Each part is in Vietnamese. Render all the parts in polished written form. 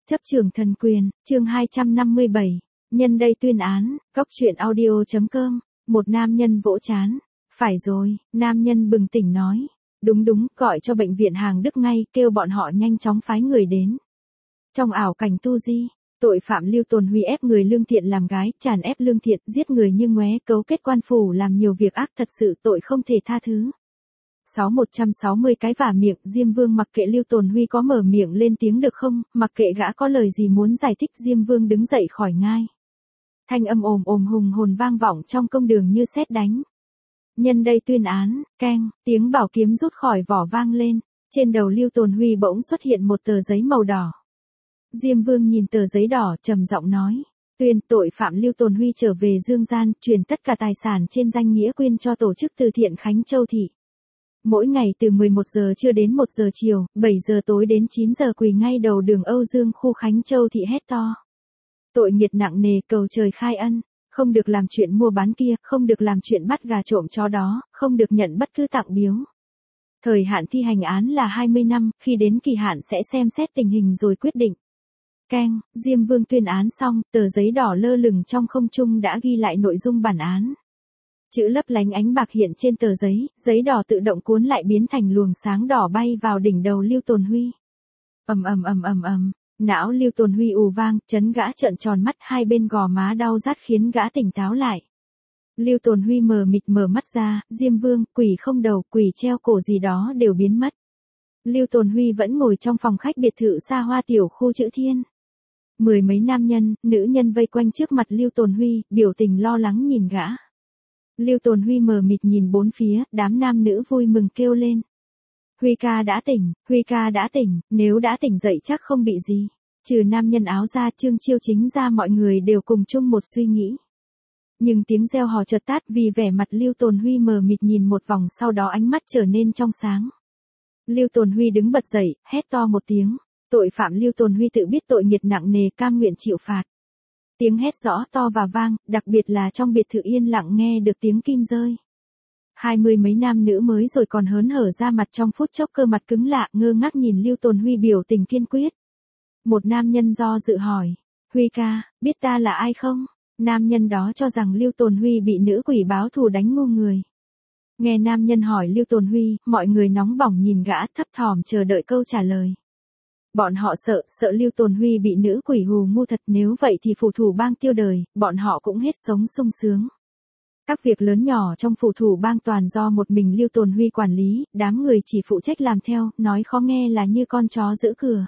Chấp trường thần quyền, chương 257. Nhân đây tuyên án, Cóc truyện audio.com. Một nam nhân vỗ chán. Phải rồi, nam nhân bừng tỉnh nói. Đúng, gọi cho bệnh viện Hàng Đức ngay, kêu bọn họ nhanh chóng phái người đến. Trong ảo cảnh tu di, tội phạm Lưu Tồn Huy ép người lương thiện làm gái, tràn ép lương thiện, giết người như ngoé, cấu kết quan phủ làm nhiều việc ác, thật sự tội không thể tha thứ. 160 cái vả miệng, Diêm Vương mặc kệ Lưu Tồn Huy có mở miệng lên tiếng được không, mặc kệ gã có lời gì muốn giải thích, Diêm Vương đứng dậy khỏi ngai. Thanh âm ồm hùng hồn vang vọng trong công đường như sét đánh. Nhân đây tuyên án, keng, tiếng bảo kiếm rút khỏi vỏ vang lên, trên đầu Lưu Tồn Huy bỗng xuất hiện một tờ giấy màu đỏ. Diêm Vương nhìn tờ giấy đỏ trầm giọng nói, tuyên tội phạm Lưu Tồn Huy trở về dương gian, truyền tất cả tài sản trên danh nghĩa quyên cho tổ chức từ thiện Khánh Châu Thị. Mỗi ngày từ 11 giờ trưa đến 1 giờ chiều, 7 giờ tối đến 9 giờ quỳ ngay đầu đường Âu Dương khu Khánh Châu Thị hét to. Tội nghiệt nặng nề, cầu trời khai ân, không được làm chuyện mua bán kia, không được làm chuyện bắt gà trộm chó đó, không được nhận bất cứ tặng biếu. Thời hạn thi hành án là 20 năm, khi đến kỳ hạn sẽ xem xét tình hình rồi quyết định. Keng, Diêm Vương tuyên án xong, tờ giấy đỏ lơ lửng trong không trung đã ghi lại nội dung bản án. Chữ lấp lánh ánh bạc hiện trên tờ giấy, giấy đỏ tự động cuốn lại biến thành luồng sáng đỏ bay vào đỉnh đầu Lưu Tồn Huy. Ầm, não Lưu Tồn Huy ù vang, chấn gã trợn tròn mắt, hai bên gò má đau rát khiến gã tỉnh táo lại. Lưu Tồn Huy mờ mịt mở mắt ra, Diêm Vương, quỷ không đầu, quỷ treo cổ gì đó đều biến mất. Lưu Tồn Huy vẫn ngồi trong phòng khách biệt thự xa hoa tiểu khu Chữ Thiên. Mười mấy nam nhân, nữ nhân vây quanh trước mặt Lưu Tồn Huy, biểu tình lo lắng nhìn gã. Lưu Tồn Huy mờ mịt nhìn bốn phía, đám nam nữ vui mừng kêu lên. Huy ca đã tỉnh, nếu đã tỉnh dậy chắc không bị gì. Trừ nam nhân áo da Trương Chiêu Chính ra mọi người đều cùng chung một suy nghĩ. Nhưng tiếng reo hò chợt tắt vì vẻ mặt Lưu Tồn Huy mờ mịt nhìn một vòng sau đó ánh mắt trở nên trong sáng. Lưu Tồn Huy đứng bật dậy, hét to một tiếng. Tội phạm Lưu Tồn Huy tự biết tội nghiệt nặng nề cam nguyện chịu phạt. Tiếng hét rõ to và vang, đặc biệt là trong biệt thự yên lặng nghe được tiếng kim rơi. 20 mấy nam nữ mới rồi còn hớn hở ra mặt trong phút chốc cơ mặt cứng lạ ngơ ngác nhìn Lưu Tồn Huy biểu tình kiên quyết. Một nam nhân do dự hỏi, Huy ca, biết ta là ai không? Nam nhân đó cho rằng Lưu Tồn Huy bị nữ quỷ báo thù đánh ngu người. Nghe nam nhân hỏi Lưu Tồn Huy, mọi người nóng bỏng nhìn gã thấp thỏm chờ đợi câu trả lời. Bọn họ sợ Lưu Tồn Huy bị nữ quỷ hù ngu thật, nếu vậy thì phù thủ bang tiêu đời, bọn họ cũng hết sống sung sướng. Các việc lớn nhỏ trong phù thủ bang toàn do một mình Lưu Tồn Huy quản lý, đám người chỉ phụ trách làm theo, nói khó nghe là như con chó giữ cửa.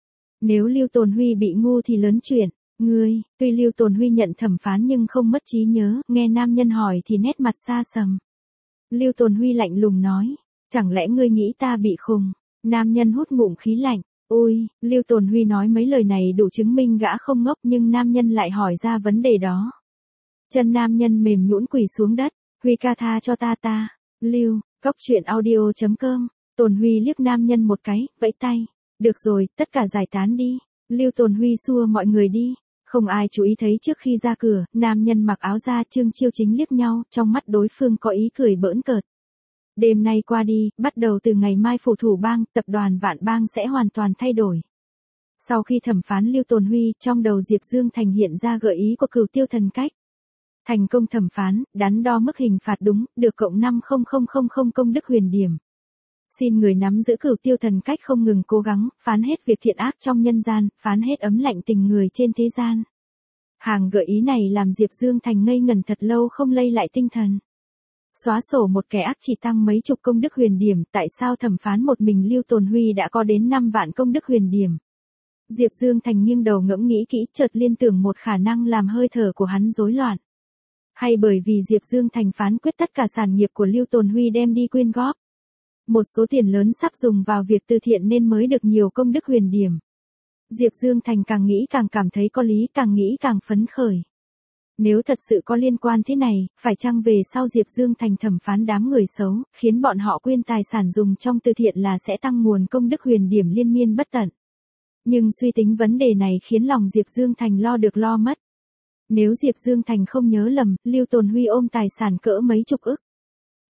Nếu Lưu Tồn Huy bị ngu thì lớn chuyện. Tuy Lưu Tồn Huy nhận thẩm phán nhưng không mất trí nhớ, nghe nam nhân hỏi thì nét mặt xa sầm. Lưu Tồn Huy lạnh lùng nói, chẳng lẽ ngươi nghĩ ta bị khùng? Nam nhân hút ngụm khí lạnh. Ôi, Lưu Tồn Huy nói mấy lời này đủ chứng minh gã không ngốc nhưng nam nhân lại hỏi ra vấn đề đó. Chân nam nhân mềm nhũn quỳ xuống đất, Huy ca tha cho ta. Lưu, Cóc truyện audio.com. Tồn Huy liếc nam nhân một cái, vẫy tay. Được rồi, tất cả giải tán đi. Lưu Tồn Huy xua mọi người đi. Không ai chú ý thấy trước khi ra cửa, nam nhân mặc áo da Trương Chiêu Chính liếc nhau, trong mắt đối phương có ý cười bỡn cợt. Đêm nay qua đi, bắt đầu từ ngày mai phù thủ bang, tập đoàn Vạn Bang sẽ hoàn toàn thay đổi. Sau khi thẩm phán Lưu Tồn Huy, trong đầu Diệp Dương Thành hiện ra gợi ý của Cửu Tiêu Thần Cách. Thành công thẩm phán, đắn đo mức hình phạt đúng, được cộng 50000 công đức huyền điểm. Xin người nắm giữ Cửu Tiêu Thần Cách không ngừng cố gắng, phán hết việc thiện ác trong nhân gian, phán hết ấm lạnh tình người trên thế gian. Hàng gợi ý này làm Diệp Dương Thành ngây ngẩn thật lâu không lay lại tinh thần. Xóa sổ một kẻ ác chỉ tăng mấy chục công đức huyền điểm, tại sao thẩm phán một mình Lưu Tồn Huy đã có đến 5 vạn công đức huyền điểm? Diệp Dương Thành nghiêng đầu ngẫm nghĩ kỹ, chợt liên tưởng một khả năng làm hơi thở của hắn rối loạn. Hay bởi vì Diệp Dương Thành phán quyết tất cả sản nghiệp của Lưu Tồn Huy đem đi quyên góp. Một số tiền lớn sắp dùng vào việc từ thiện nên mới được nhiều công đức huyền điểm. Diệp Dương Thành càng nghĩ càng cảm thấy có lý, càng nghĩ càng phấn khởi. Nếu thật sự có liên quan thế này, phải chăng về sau Diệp Dương Thành thẩm phán đám người xấu, khiến bọn họ quyên tài sản dùng trong từ thiện là sẽ tăng nguồn công đức huyền điểm liên miên bất tận. Nhưng suy tính vấn đề này khiến lòng Diệp Dương Thành lo được lo mất. Nếu Diệp Dương Thành không nhớ lầm, Lưu Tồn Huy ôm tài sản cỡ mấy chục ức.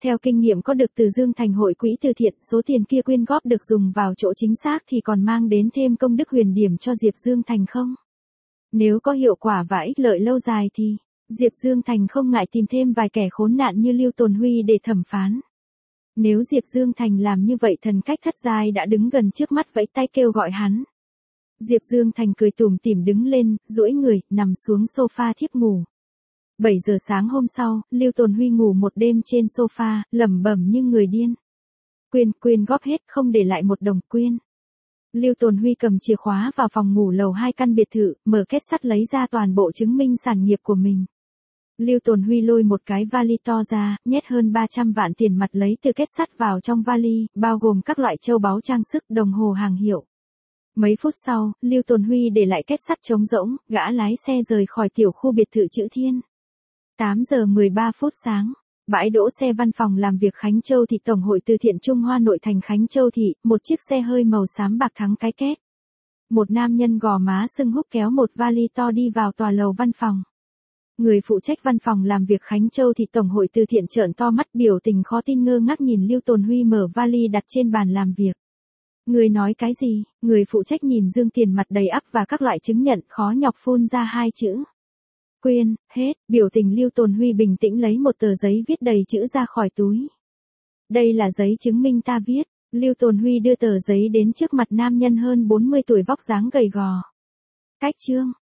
Theo kinh nghiệm có được từ Dương Thành hội quỹ từ thiện, số tiền kia quyên góp được dùng vào chỗ chính xác thì còn mang đến thêm công đức huyền điểm cho Diệp Dương Thành không? Nếu có hiệu quả và ích lợi lâu dài thì, Diệp Dương Thành không ngại tìm thêm vài kẻ khốn nạn như Lưu Tồn Huy để thẩm phán. Nếu Diệp Dương Thành làm như vậy, thần cách thất giai đã đứng gần trước mắt vẫy tay kêu gọi hắn. Diệp Dương Thành cười tủm tỉm đứng lên, duỗi người, nằm xuống sofa thiếp ngủ. 7 giờ sáng hôm sau, Lưu Tồn Huy ngủ một đêm trên sofa, lẩm bẩm như người điên. Quyên góp hết, không để lại một đồng quyên. Lưu Tồn Huy cầm chìa khóa vào phòng ngủ lầu 2 căn biệt thự, mở két sắt lấy ra toàn bộ chứng minh sản nghiệp của mình. Lưu Tồn Huy lôi một cái vali to ra, nhét hơn 300 vạn tiền mặt lấy từ két sắt vào trong vali, bao gồm các loại châu báu trang sức, đồng hồ hàng hiệu. Mấy phút sau, Lưu Tồn Huy để lại két sắt trống rỗng, gã lái xe rời khỏi tiểu khu biệt thự Chữ Thiên. 8 giờ 13 phút sáng, bãi đỗ xe văn phòng làm việc Khánh Châu Thị Tổng hội từ thiện Trung Hoa nội thành Khánh Châu Thị, một chiếc xe hơi màu xám bạc thắng cái két. Một nam nhân gò má sưng húp kéo một vali to đi vào tòa lầu văn phòng. Người phụ trách văn phòng làm việc Khánh Châu Thị Tổng hội từ thiện trợn to mắt, biểu tình khó tin ngơ ngác nhìn Lưu Tồn Huy mở vali đặt trên bàn làm việc. Người nói cái gì? Người phụ trách nhìn dương tiền mặt đầy ắp và các loại chứng nhận, khó nhọc phun ra hai chữ. Quyên, hết. Biểu tình Lưu Tồn Huy bình tĩnh lấy một tờ giấy viết đầy chữ ra khỏi túi. Đây là giấy chứng minh ta viết. Lưu Tồn Huy đưa tờ giấy đến trước mặt nam nhân hơn 40 tuổi vóc dáng gầy gò. Cách chương.